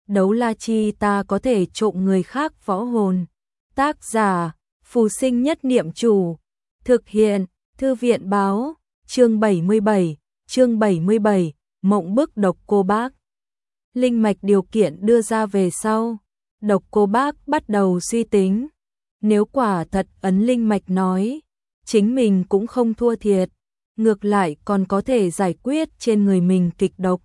Đấu la chi ta có thể trộm người khác võ hồn. Tác giả, Phù Sinh Nhất Niệm Chủ. Thực hiện, Thư viện báo, chương 77, mộng bức Độc Cô Bác. Linh mạch điều kiện đưa ra về sau, Độc Cô Bác bắt đầu suy tính. Nếu quả thật ấn linh mạch nói, chính mình cũng không thua thiệt, ngược lại còn có thể giải quyết trên người mình kịch độc.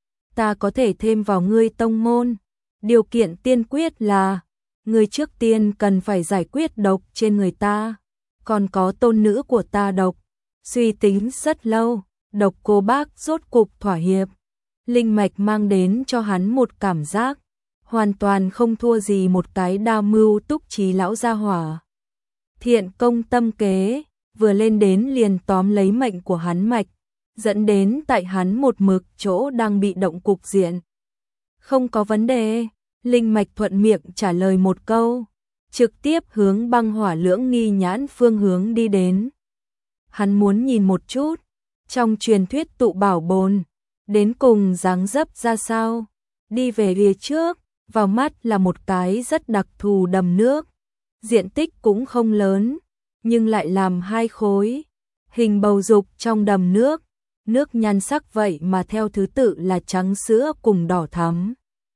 Ta có thể thêm vào ngươi tông môn, điều kiện tiên quyết là ngươi trước tiên cần phải giải quyết độc trên người ta, còn có tôn nữ của ta độc. Suy tính rất lâu, Độc Cô Bác rốt cục thỏa hiệp. Linh mạch mang đến cho hắn một cảm giác hoàn toàn không thua gì một cái đa mưu túc trí lão gia hỏa. Thiện công tâm kế, vừa lên đến liền tóm lấy mệnh của hắn mạch, dẫn đến tại hắn một mực chỗ đang bị động cục diện. Không có vấn đề, linh mạch thuận miệng trả lời một câu, trực tiếp hướng Băng Hỏa Lưỡng Nghi Nhãn phương hướng đi đến. Hắn muốn nhìn một chút, trong truyền thuyết tụ bảo bồn, đến cùng dáng dấp ra sao. Đi về phía trước, vào mắt là một cái rất đặc thù đầm nước, diện tích cũng không lớn, nhưng lại làm hai khối, hình bầu dục trong đầm nước, nước nhan sắc vậy mà theo thứ tự là trắng sữa cùng đỏ thắm.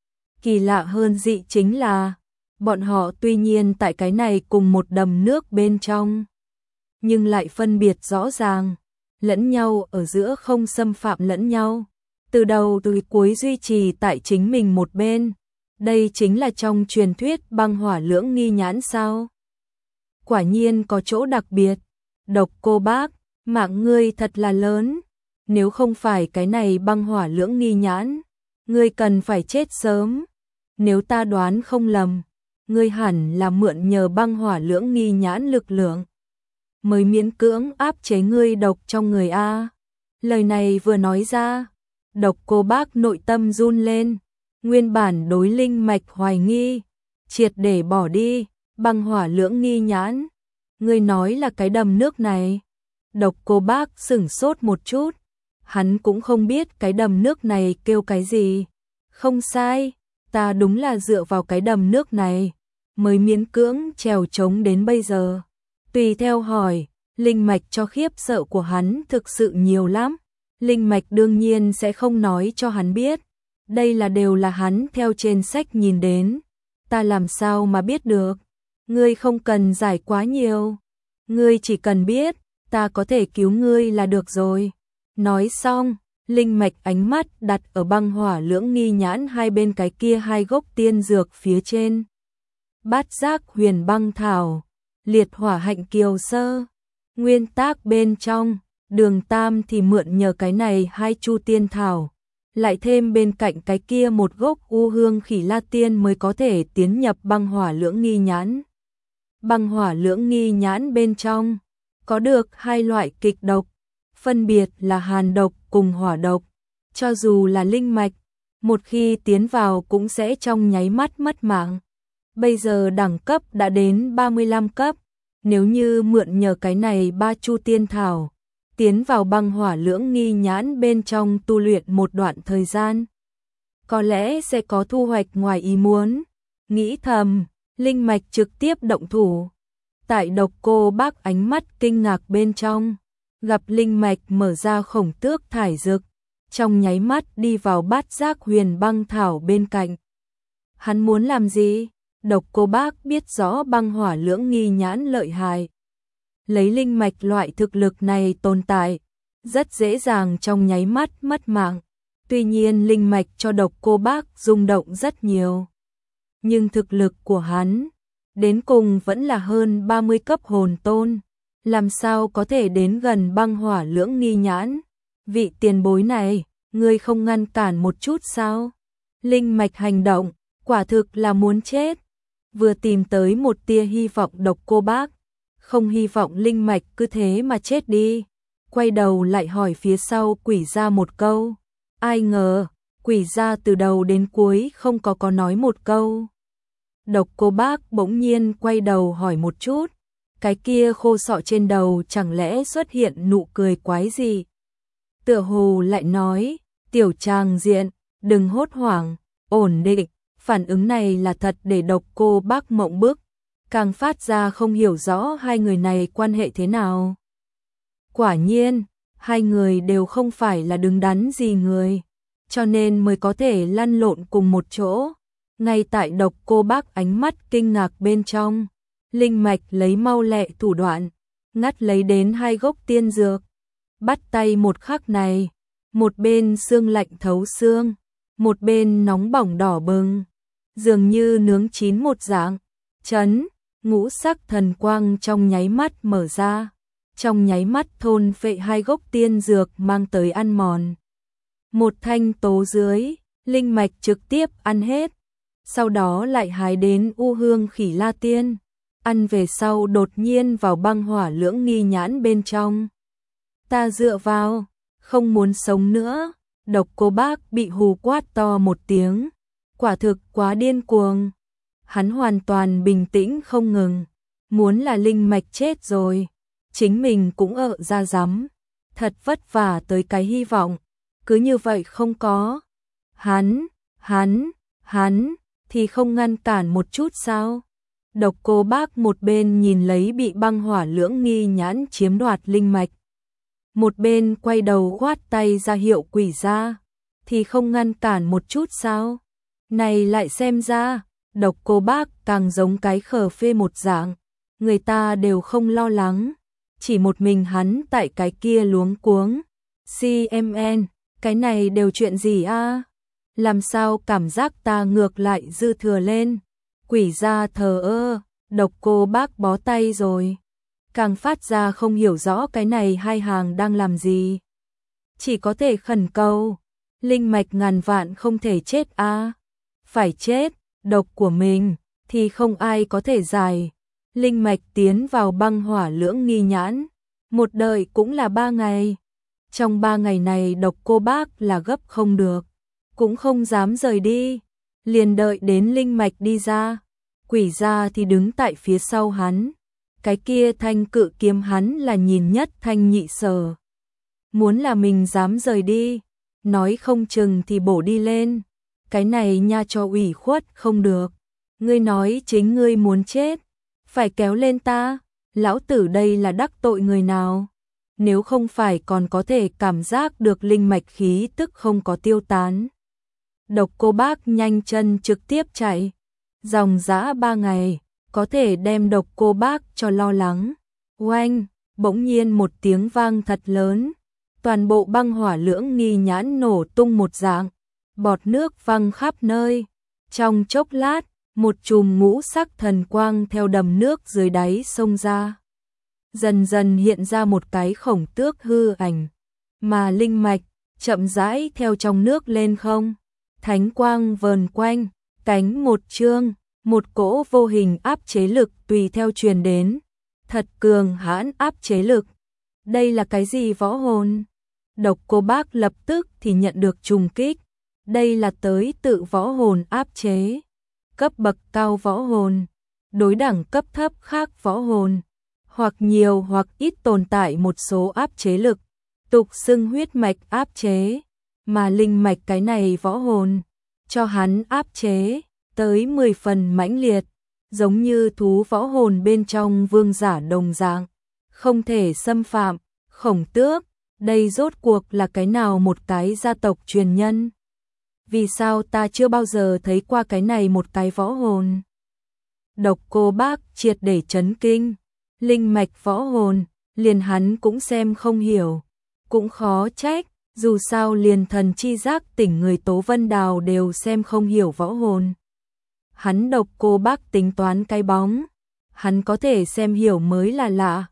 Kỳ lạ hơn dị chính là, bọn họ tuy nhiên tại cái này cùng một đầm nước bên trong, nhưng lại phân biệt rõ ràng, lẫn nhau ở giữa không xâm phạm lẫn nhau, từ đầu tới cuối duy trì tại chính mình một bên. Đây chính là trong truyền thuyết Băng Hỏa Lưỡng Nghi Nhãn sao? Quả nhiên có chỗ đặc biệt. Độc Cô Bác, mạng ngươi thật là lớn. Nếu không phải cái này Băng Hỏa Lưỡng Nghi Nhãn, ngươi cần phải chết sớm. Nếu ta đoán không lầm, ngươi hẳn là mượn nhờ Băng Hỏa Lưỡng Nghi Nhãn lực lượng mới miễn cưỡng áp chế ngươi độc trong người a. Lời này vừa nói ra, Độc Cô Bác nội tâm run lên. Nguyên bản đối linh mạch hoài nghi, triệt để bỏ đi. Băng Hỏa Lưỡng Nghi Nhãn, ngươi nói là cái đầm nước này? Độc Cô Bác sửng sốt một chút, hắn cũng không biết cái đầm nước này kêu cái gì. Không sai, ta đúng là dựa vào cái đầm nước này mới miễn cưỡng trèo trống đến bây giờ. Tùy theo hỏi, linh mạch cho khiếp sợ của hắn thực sự nhiều lắm. Linh mạch đương nhiên sẽ không nói cho hắn biết, đây là đều là hắn theo trên sách nhìn đến. Ta làm sao mà biết được? Ngươi không cần giải quá nhiều, ngươi chỉ cần biết ta có thể cứu ngươi là được rồi. Nói xong, linh mạch ánh mắt đặt ở Băng Hỏa Lưỡng Nghi Nhãn hai bên cái kia hai gốc tiên dược phía trên. Bát Giác Huyền Băng Thảo, Liệt Hỏa Hạnh Kiều Sơ. Nguyên tác bên trong, Đường Tam thì mượn nhờ cái này hai chu tiên thảo, lại thêm bên cạnh cái kia một gốc U Hương Khỉ La Tiên mới có thể tiến nhập Băng Hỏa Lưỡng Nghi Nhãn. Băng Hỏa Lưỡng Nghi Nhãn bên trong có được hai loại kịch độc, phân biệt là hàn độc cùng hỏa độc. Cho dù là linh mạch, một khi tiến vào cũng sẽ trong nháy mắt mất mạng. Bây giờ đẳng cấp đã đến 35 cấp, nếu như mượn nhờ cái này ba chu tiên thảo, tiến vào Băng Hỏa Lưỡng Nghi Nhãn bên trong tu luyện một đoạn thời gian, có lẽ sẽ có thu hoạch ngoài ý muốn. Nghĩ thầm, linh mạch trực tiếp động thủ. Tại Độc Cô Bác ánh mắt kinh ngạc bên trong, gặp linh mạch mở ra khổng tước thải dược, trong nháy mắt đi vào Bát Giác Huyền Băng Thảo bên cạnh. Hắn muốn làm gì? Độc Cô Bác biết rõ Băng Hỏa Lưỡng Nghi Nhãn lợi hại. Lấy linh mạch loại thực lực này tồn tại, rất dễ dàng trong nháy mắt mất mạng. Tuy nhiên linh mạch cho Độc Cô Bác rung động rất nhiều. Nhưng thực lực của hắn, đến cùng vẫn là hơn 30 cấp hồn tôn. Làm sao có thể đến gần Băng Hỏa Lưỡng Nghi Nhãn? Vị tiền bối này, ngươi không ngăn cản một chút sao? Linh mạch hành động, quả thực là muốn chết. Vừa tìm tới một tia hy vọng Độc Cô Bác, không hy vọng linh mạch cứ thế mà chết đi. Quay đầu lại hỏi phía sau Quỷ Gia một câu. Ai ngờ, Quỷ Gia từ đầu đến cuối không có nói một câu. Độc Cô Bác bỗng nhiên quay đầu hỏi một chút, cái kia khô sọ trên đầu chẳng lẽ xuất hiện nụ cười quái gì? Tựa hồ lại nói, tiểu tràng diện, đừng hốt hoảng, ổn định, Phản ứng này là thật để Độc Cô Bác mộng bức, càng phát ra không hiểu rõ hai người này quan hệ thế nào. Quả nhiên, hai người đều không phải là đứng đắn gì người, cho nên mới có thể lăn lộn cùng một chỗ. Ngay tại Độc Cô Bác ánh mắt kinh ngạc bên trong, Linh Mạch lấy mau lẹ thủ đoạn, ngắt lấy đến hai gốc tiên dược. Bắt tay một khắc này, một bên xương lạnh thấu xương, một bên nóng bỏng đỏ bừng, dường như nướng chín một dạng. Chấn, ngũ sắc thần quang trong nháy mắt mở ra, trong nháy mắt thôn phệ hai gốc tiên dược mang tới ăn mòn. Một thanh tố dưới, Linh Mạch trực tiếp ăn hết, sau đó lại hái đến U Hương Khỉ La Tiên, ăn về sau đột nhiên vào băng hỏa lưỡng nghi nhãn bên trong. Ta dựa vào, không muốn sống nữa. Độc Cô Bác bị hù quát to một tiếng, quả thực quá điên cuồng. Hắn hoàn toàn bình tĩnh không ngừng, muốn là Linh Mạch chết rồi, chính mình cũng ở ra rắm, thật vất vả tới cái hy vọng, cứ như vậy không có. Hắn thì không ngăn cản một chút sao? Độc Cô Bác một bên nhìn lấy bị băng hỏa lưỡng nghi nhãn chiếm đoạt Linh Mạch, một bên quay đầu quát tay ra hiệu quỷ ra, thì không ngăn cản một chút sao? Này lại xem ra, Độc Cô Bác càng giống cái khờ phê một dạng, người ta đều không lo lắng, chỉ một mình hắn tại cái kia luống cuống. CMN, cái này đều chuyện gì a? Làm sao cảm giác ta ngược lại dư thừa lên? Quỷ ra thờ ơ, Độc Cô Bác bó tay rồi, càng phát ra không hiểu rõ cái này hai hàng đang làm gì. Chỉ có thể khẩn cầu, Linh Mạch ngàn vạn không thể chết a. Phải chết, độc của mình thì không ai có thể giải. Linh Mạch tiến vào băng hỏa lưỡng nghi nhãn, một đợi cũng là 3 ngày. Trong 3 ngày này Độc Cô Bác là gấp không được, cũng không dám rời đi, liền đợi đến Linh Mạch đi ra. Quỷ ra thì đứng tại phía sau hắn, cái kia thanh cự kiếm hắn là nhìn nhất thanh nhị sở. Muốn là mình dám rời đi, nói không chừng thì bổ đi lên. Cái này nha cho ủy khuất không được. Ngươi nói chính ngươi muốn chết, phải kéo lên ta. Lão tử đây là đắc tội người nào? Nếu không phải còn có thể cảm giác được linh mạch khí tức không có tiêu tán. Độc Cô Bác nhanh chân trực tiếp chạy. Dòng dã 3 ngày, có thể đem Độc Cô Bác cho lo lắng. Oanh, bỗng nhiên một tiếng vang thật lớn. Toàn bộ băng hỏa lưỡng nghi nhãn nổ tung một dạng. Bọt nước văng khắp nơi. Trong chốc lát, một chùm ngũ sắc thần quang theo đầm nước dưới đáy sông ra. Dần dần hiện ra một cái khổng tước hư ảnh. Mà linh mạch, chậm rãi theo trong nước lên không. Thánh quang vờn quanh, cánh một chương, một cỗ vô hình áp chế lực tùy theo truyền đến. Thật cường hãn áp chế lực. Đây là cái gì võ hồn? Độc Cô Bác lập tức thì nhận được trùng kích. Đây là tới tự võ hồn áp chế. Cấp bậc cao võ hồn, đối đẳng cấp thấp khác võ hồn, hoặc nhiều hoặc ít tồn tại một số áp chế lực, tục xưng huyết mạch áp chế, mà linh mạch cái này võ hồn, cho hắn áp chế, tới 10 phần mãnh liệt, giống như thú võ hồn bên trong vương giả đồng dạng, không thể xâm phạm. Khổng tước, đây rốt cuộc là cái nào một cái gia tộc truyền nhân? Vì sao ta chưa bao giờ thấy qua cái này một cái võ hồn? Độc Cô Bác triệt để chấn kinh. Linh mạch võ hồn, liền hắn cũng xem không hiểu. Cũng khó trách, dù sao liền thần chi giác tỉnh người Tố Vân Đào đều xem không hiểu võ hồn. Hắn Độc Cô Bác tính toán cái bóng. Hắn có thể xem hiểu mới là lạ.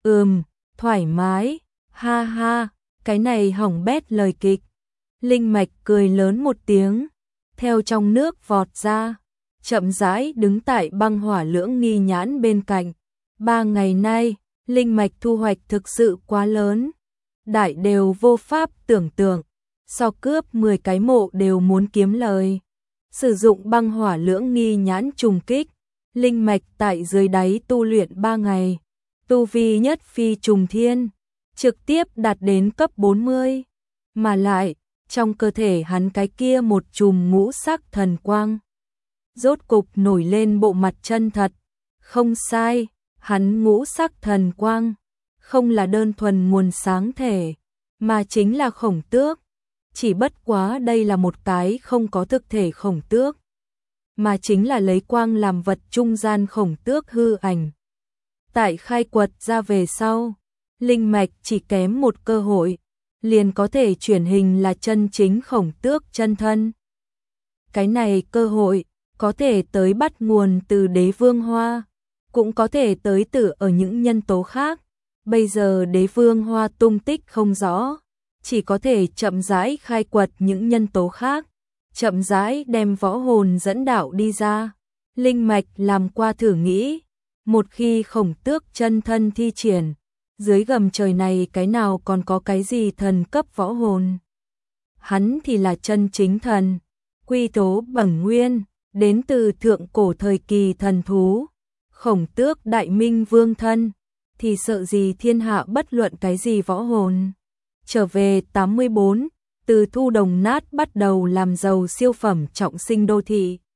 Thoải mái, ha ha, cái này hỏng bét lời kịch. Linh mạch cười lớn một tiếng, theo trong nước vọt ra, chậm rãi đứng tại băng hỏa lưỡng nghi nhãn bên cạnh. 3 ngày nay, linh mạch thu hoạch thực sự quá lớn, đại đều vô pháp tưởng tượng, so cướp 10 cái mộ đều muốn kiếm lời. Sử dụng băng hỏa lưỡng nghi nhãn trùng kích, linh mạch tại dưới đáy tu luyện 3 ngày, tu vi nhất phi trùng thiên, trực tiếp đạt đến cấp 40, mà lại trong cơ thể hắn cái kia một chùm ngũ sắc thần quang, rốt cục nổi lên bộ mặt chân thật. Không sai, hắn ngũ sắc thần quang, không là đơn thuần nguồn sáng thể, mà chính là Khổng Tước. Chỉ bất quá đây là một cái không có thực thể Khổng Tước, mà chính là lấy quang làm vật trung gian Khổng Tước hư ảnh. Tại khai quật ra về sau, linh mạch chỉ kém một cơ hội, liền có thể chuyển hình là chân chính Khổng Tước chân thân. Cái này cơ hội có thể tới bắt nguồn từ Đế Vương Hoa, cũng có thể tới từ ở những nhân tố khác. Bây giờ Đế Vương Hoa tung tích không rõ, chỉ có thể chậm rãi khai quật những nhân tố khác, chậm rãi đem võ hồn dẫn đạo đi ra. Linh mạch làm qua thử nghĩ, một khi Khổng Tước chân thân thi triển, dưới gầm trời này cái nào còn có cái gì thần cấp võ hồn. Hắn thì là chân chính thần, quy tố bẩm nguyên, đến từ thượng cổ thời kỳ thần thú. Khổng Tước đại minh vương thân, thì sợ gì thiên hạ bất luận cái gì võ hồn. Trở về 84, từ Thu Đồng Nát bắt đầu làm giàu siêu phẩm trọng sinh đô thị.